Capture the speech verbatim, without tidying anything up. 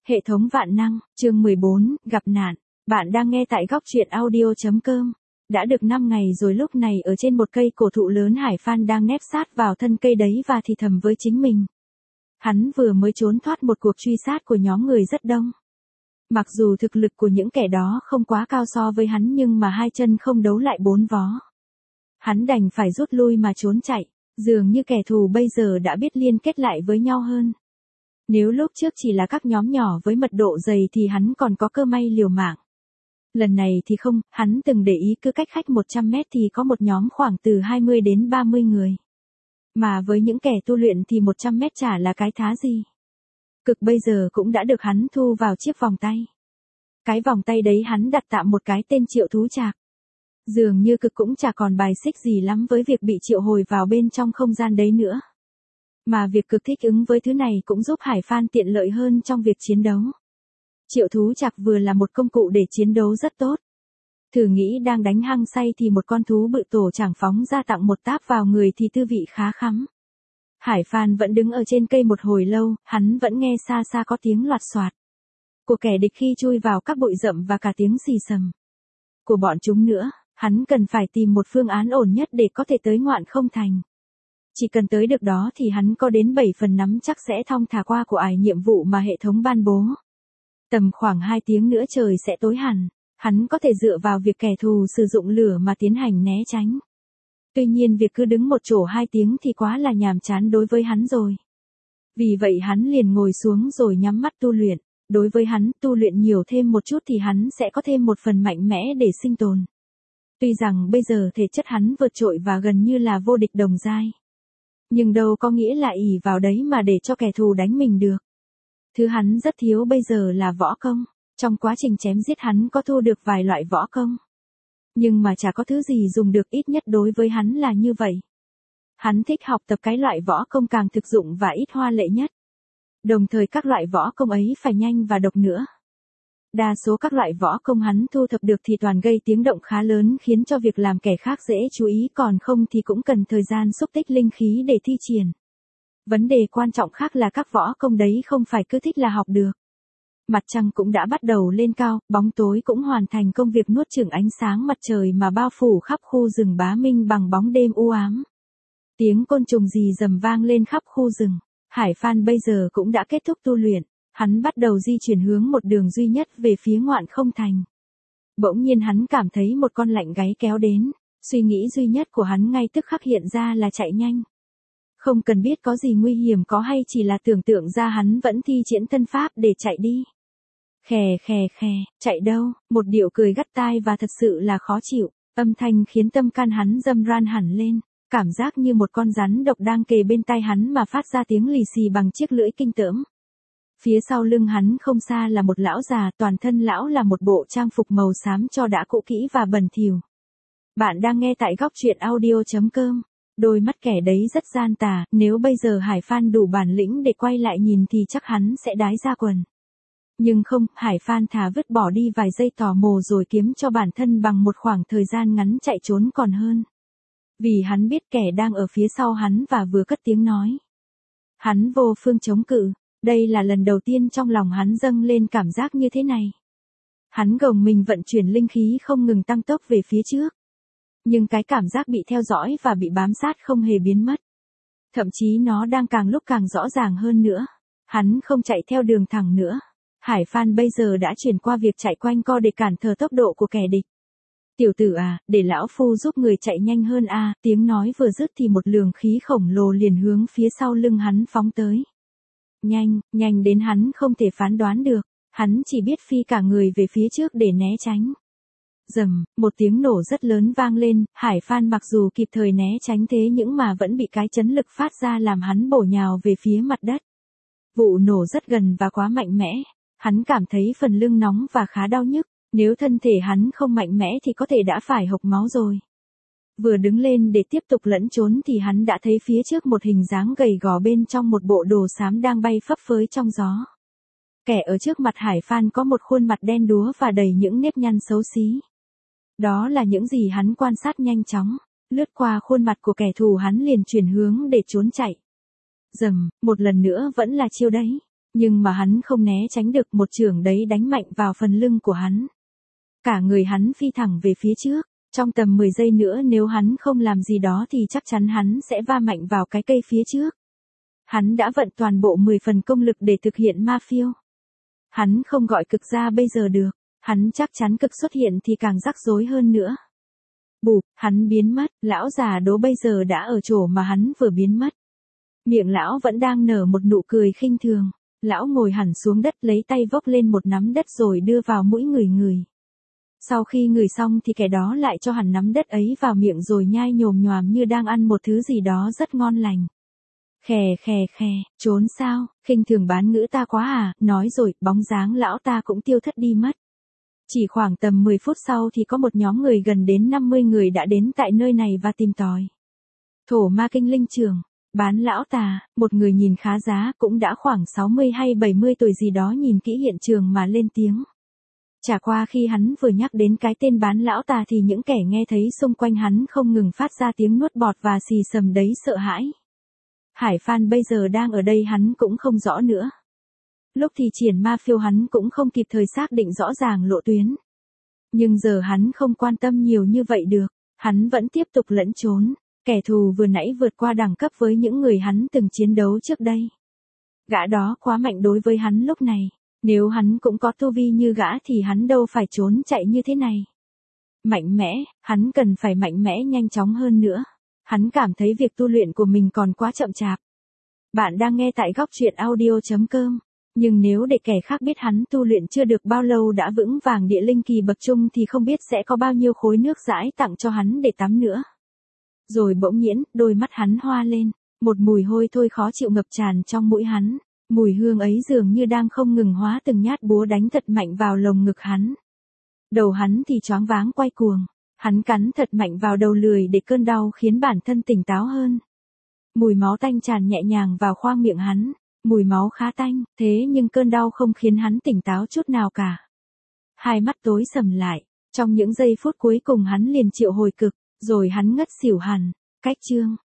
Hệ thống vạn năng, chương mười bốn, gặp nạn. Bạn đang nghe tại góc truyện audio chấm com. Đã được năm ngày rồi, lúc này ở trên một cây cổ thụ lớn, Hải Phan đang nép sát vào thân cây đấy và thì thầm với chính mình. Hắn vừa mới trốn thoát một cuộc truy sát của nhóm người rất đông. Mặc dù thực lực của những kẻ đó không quá cao so với hắn, nhưng mà hai chân không đấu lại bốn vó. Hắn đành phải rút lui mà trốn chạy, dường như kẻ thù bây giờ đã biết liên kết lại với nhau hơn. Nếu lúc trước chỉ là các nhóm nhỏ với mật độ dày thì hắn còn có cơ may liều mạng. Lần này thì không, hắn từng để ý cứ cách khách một trăm mét thì có một nhóm khoảng từ hai mươi đến ba mươi người. Mà với những kẻ tu luyện thì một trăm mét chả là cái thá gì. Cực bây giờ cũng đã được hắn thu vào chiếc vòng tay. Cái vòng tay đấy hắn đặt tạm một cái tên Triệu Thú Trạc. Dường như Cực cũng chả còn bài xích gì lắm với việc bị triệu hồi vào bên trong không gian đấy nữa. Mà việc Cực thích ứng với thứ này cũng giúp Hải Phan tiện lợi hơn trong việc chiến đấu. Triệu Thú Trạc vừa là một công cụ để chiến đấu rất tốt. Thử nghĩ đang đánh hăng say thì một con thú bự tổ chẳng phóng ra tặng một táp vào người thì tư vị khá khắm. Hải Phan vẫn đứng ở trên cây một hồi lâu, hắn vẫn nghe xa xa có tiếng loạt xoạt của kẻ địch khi chui vào các bụi rậm và cả tiếng xì xầm của bọn chúng nữa. Hắn cần phải tìm một phương án ổn nhất để có thể tới Ngoạn Không Thành. Chỉ cần tới được đó thì hắn có đến bảy phần nắm chắc sẽ thong thả qua của ải nhiệm vụ mà hệ thống ban bố. Tầm khoảng hai tiếng nữa trời sẽ tối hẳn, hắn có thể dựa vào việc kẻ thù sử dụng lửa mà tiến hành né tránh. Tuy nhiên việc cứ đứng một chỗ hai tiếng thì quá là nhàm chán đối với hắn rồi. Vì vậy hắn liền ngồi xuống rồi nhắm mắt tu luyện. Đối với hắn, tu luyện nhiều thêm một chút thì hắn sẽ có thêm một phần mạnh mẽ để sinh tồn. Tuy rằng bây giờ thể chất hắn vượt trội và gần như là vô địch đồng giai. Nhưng đâu có nghĩa là ỷ vào đấy mà để cho kẻ thù đánh mình được. Thứ hắn rất thiếu bây giờ là võ công. Trong quá trình chém giết hắn có thu được vài loại võ công. Nhưng mà chả có thứ gì dùng được, ít nhất đối với hắn là như vậy. Hắn thích học tập cái loại võ công càng thực dụng và ít hoa lệ nhất. Đồng thời các loại võ công ấy phải nhanh và độc nữa. Đa số các loại võ công hắn thu thập được thì toàn gây tiếng động khá lớn, khiến cho việc làm kẻ khác dễ chú ý, còn không thì cũng cần thời gian xúc tích linh khí để thi triển. Vấn đề quan trọng khác là các võ công đấy không phải cứ thích là học được. Mặt trăng cũng đã bắt đầu lên cao, bóng tối cũng hoàn thành công việc nuốt chửng ánh sáng mặt trời mà bao phủ khắp khu rừng Bá Minh bằng bóng đêm u ám. Tiếng côn trùng rì rầm vang lên khắp khu rừng. Hải Phan bây giờ cũng đã kết thúc tu luyện. Hắn bắt đầu di chuyển hướng một đường duy nhất về phía Ngoạn Không Thành. Bỗng nhiên hắn cảm thấy một con lạnh gáy kéo đến. Suy nghĩ duy nhất của hắn ngay tức khắc hiện ra là chạy nhanh. Không cần biết có gì nguy hiểm có hay chỉ là tưởng tượng ra, hắn vẫn thi triển thân pháp để chạy đi. Khè khè khè, chạy đâu, một điệu cười gắt tai và thật sự là khó chịu. Âm thanh khiến tâm can hắn râm ran hẳn lên. Cảm giác như một con rắn độc đang kề bên tai hắn mà phát ra tiếng lì xì bằng chiếc lưỡi kinh tởm. Phía sau lưng hắn không xa là một lão già, toàn thân lão là một bộ trang phục màu xám cho đã cũ kỹ và bẩn thỉu. Bạn đang nghe tại góc truyện audio chấm com. Đôi mắt kẻ đấy rất gian tà, nếu bây giờ Hải Phan đủ bản lĩnh để quay lại nhìn thì chắc hắn sẽ đái ra quần. Nhưng không, Hải Phan thà vứt bỏ đi vài giây tò mò rồi kiếm cho bản thân bằng một khoảng thời gian ngắn chạy trốn còn hơn. Vì hắn biết kẻ đang ở phía sau hắn và vừa cất tiếng nói. Hắn vô phương chống cự. Đây là lần đầu tiên trong lòng hắn dâng lên cảm giác như thế này. Hắn gồng mình vận chuyển linh khí không ngừng tăng tốc về phía trước. Nhưng cái cảm giác bị theo dõi và bị bám sát không hề biến mất. Thậm chí nó đang càng lúc càng rõ ràng hơn nữa. Hắn không chạy theo đường thẳng nữa. Hải Phan bây giờ đã chuyển qua việc chạy quanh co để cản trở tốc độ của kẻ địch. Tiểu tử à, để lão phu giúp người chạy nhanh hơn a. À, tiếng nói vừa dứt thì một luồng khí khổng lồ liền hướng phía sau lưng hắn phóng tới. Nhanh, nhanh đến hắn không thể phán đoán được, hắn chỉ biết phi cả người về phía trước để né tránh. Rầm, một tiếng nổ rất lớn vang lên, Hải Phan mặc dù kịp thời né tránh thế nhưng mà vẫn bị cái chấn lực phát ra làm hắn bổ nhào về phía mặt đất. Vụ nổ rất gần và quá mạnh mẽ, hắn cảm thấy phần lưng nóng và khá đau nhức, nếu thân thể hắn không mạnh mẽ thì có thể đã phải hộc máu rồi. Vừa đứng lên để tiếp tục lẫn trốn thì hắn đã thấy phía trước một hình dáng gầy gò bên trong một bộ đồ xám đang bay phấp phới trong gió. Kẻ ở trước mặt Hải Phan có một khuôn mặt đen đúa và đầy những nếp nhăn xấu xí. Đó là những gì hắn quan sát nhanh chóng. Lướt qua khuôn mặt của kẻ thù hắn liền chuyển hướng để trốn chạy. Rầm, một lần nữa vẫn là chiêu đấy. Nhưng mà hắn không né tránh được, một chưởng đấy đánh mạnh vào phần lưng của hắn. Cả người hắn phi thẳng về phía trước, trong tầm mười giây nữa nếu hắn không làm gì đó thì chắc chắn hắn sẽ va mạnh vào cái cây phía trước. Hắn đã vận toàn bộ mười phần công lực để thực hiện ma phiêu. Hắn không gọi cực ra bây giờ được, hắn chắc chắn cực xuất hiện thì càng rắc rối hơn nữa. Bụp, hắn biến mất, lão già Đỗ bây giờ đã ở chỗ mà hắn vừa biến mất. Miệng lão vẫn đang nở một nụ cười khinh thường, lão ngồi hẳn xuống đất lấy tay vốc lên một nắm đất rồi đưa vào mũi người người. Sau khi ngửi xong thì kẻ đó lại cho hẳn nắm đất ấy vào miệng rồi nhai nhồm nhoàm như đang ăn một thứ gì đó rất ngon lành. Khè khè khè, trốn sao, khinh thường bán ngữ ta quá à, nói rồi, bóng dáng lão ta cũng tiêu thất đi mất. Chỉ khoảng tầm mười phút sau thì có một nhóm người gần đến năm mươi người đã đến tại nơi này và tìm tòi. Thổ ma kinh linh trường, bán lão tà, một người nhìn khá giá, cũng đã khoảng sáu mươi hay bảy mươi tuổi gì đó nhìn kỹ hiện trường mà lên tiếng. Chả qua khi hắn vừa nhắc đến cái tên bán lão tà thì những kẻ nghe thấy xung quanh hắn không ngừng phát ra tiếng nuốt bọt và xì xầm đấy sợ hãi. Hải Phan bây giờ đang ở đây hắn cũng không rõ nữa. Lúc thì triển ma phiêu hắn cũng không kịp thời xác định rõ ràng lộ tuyến. Nhưng giờ hắn không quan tâm nhiều như vậy được, hắn vẫn tiếp tục lẫn trốn, kẻ thù vừa nãy vượt qua đẳng cấp với những người hắn từng chiến đấu trước đây. Gã đó quá mạnh đối với hắn lúc này, nếu hắn cũng có tu vi như gã thì hắn đâu phải trốn chạy như thế này. Mạnh mẽ, hắn cần phải mạnh mẽ nhanh chóng hơn nữa. Hắn cảm thấy việc tu luyện của mình còn quá chậm chạp. Bạn đang nghe tại góc truyện audio chấm com. Nhưng nếu để kẻ khác biết hắn tu luyện chưa được bao lâu đã vững vàng địa linh kỳ bậc trung thì không biết sẽ có bao nhiêu khối nước dãi tặng cho hắn để tắm nữa. Rồi bỗng nhiên, đôi mắt hắn hoa lên, một mùi hôi thôi khó chịu ngập tràn trong mũi hắn. Mùi hương ấy dường như đang không ngừng hóa từng nhát búa đánh thật mạnh vào lồng ngực hắn. Đầu hắn thì choáng váng quay cuồng. Hắn cắn thật mạnh vào đầu lười để cơn đau khiến bản thân tỉnh táo hơn. Mùi máu tanh tràn nhẹ nhàng vào khoang miệng hắn. Mùi máu khá tanh, thế nhưng cơn đau không khiến hắn tỉnh táo chút nào cả. Hai mắt tối sầm lại, trong những giây phút cuối cùng hắn liền triệu hồi cực, rồi hắn ngất xỉu hẳn. Cách chương